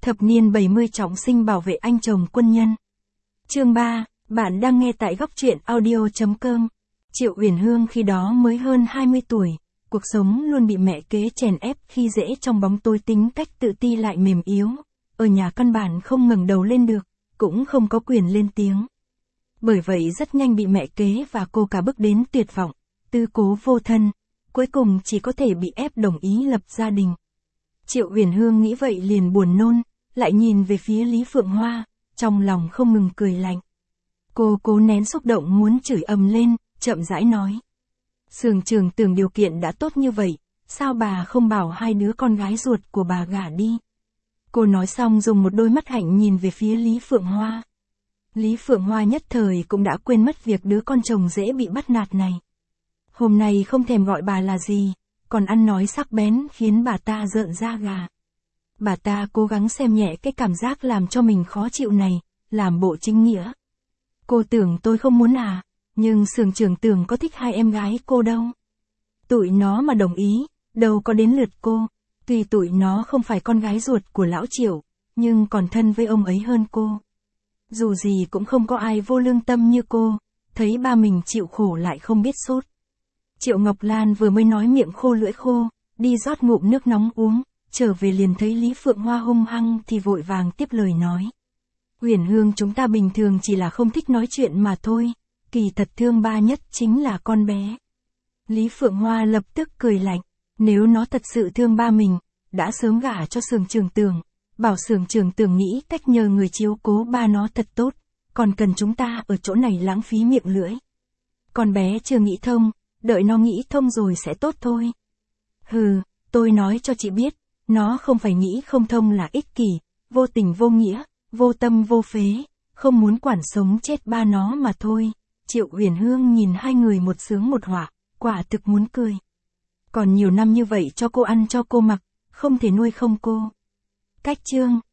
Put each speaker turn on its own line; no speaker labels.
Thập niên 70 trọng sinh bảo vệ anh chồng quân nhân. Chương 3, bạn đang nghe tại góc truyện audio.com. Triệu Uyển Hương khi đó mới hơn 20 tuổi, cuộc sống luôn bị mẹ kế chèn ép khi dễ trong bóng tối, tính cách tự ti lại mềm yếu, ở nhà căn bản không ngẩng đầu lên được, cũng không có quyền lên tiếng. Bởi vậy rất nhanh bị mẹ kế và cô cả bức đến tuyệt vọng, tư cố vô thân, cuối cùng chỉ có thể bị ép đồng ý lập gia đình. Triệu Uyển Hương nghĩ vậy liền buồn nôn, lại nhìn về phía Lý Phượng Hoa, trong lòng không ngừng cười lạnh. Cô cố nén xúc động muốn chửi ầm lên, chậm rãi nói. Sường Trường Tường điều kiện đã tốt như vậy, sao bà không bảo hai đứa con gái ruột của bà gả đi? Cô nói xong dùng một đôi mắt hạnh nhìn về phía Lý Phượng Hoa. Lý Phượng Hoa nhất thời cũng đã quên mất việc đứa con chồng dễ bị bắt nạt này. Hôm nay không thèm gọi bà là gì, còn ăn nói sắc bén khiến bà ta rợn da gà. Bà ta cố gắng xem nhẹ cái cảm giác làm cho mình khó chịu này, làm bộ chính nghĩa. Cô tưởng tôi không muốn à, nhưng Sường Trường Tường có thích hai em gái cô đâu. Tụi nó mà đồng ý, đâu có đến lượt cô, tuy tụi nó không phải con gái ruột của lão Triệu, nhưng còn thân với ông ấy hơn cô. Dù gì cũng không có ai vô lương tâm như cô, thấy ba mình chịu khổ lại không biết sốt. Triệu Ngọc Lan vừa mới nói miệng khô lưỡi khô, đi rót ngụm nước nóng uống, trở về liền thấy Lý Phượng Hoa hung hăng thì vội vàng tiếp lời nói. Uyển Hương, chúng ta bình thường chỉ là không thích nói chuyện mà thôi, kỳ thật thương ba nhất chính là con bé. Lý Phượng Hoa lập tức cười lạnh, nếu nó thật sự thương ba mình, đã sớm gả cho Sường Trường Tường, bảo Sường Trường Tường nghĩ cách nhờ người chiếu cố ba nó thật tốt, còn cần chúng ta ở chỗ này lãng phí miệng lưỡi. Con bé chưa nghĩ thông, đợi nó nghĩ thông rồi sẽ tốt thôi. Hừ, tôi nói cho chị biết, nó không phải nghĩ không thông là ích kỷ, vô tình vô nghĩa, vô tâm vô phế, không muốn quản sống chết ba nó mà thôi. Triệu Uyển Hương nhìn hai người một sướng một họa, quả thực muốn cười. Còn nhiều năm như vậy cho cô ăn cho cô mặc, không thể nuôi không cô. Cách chương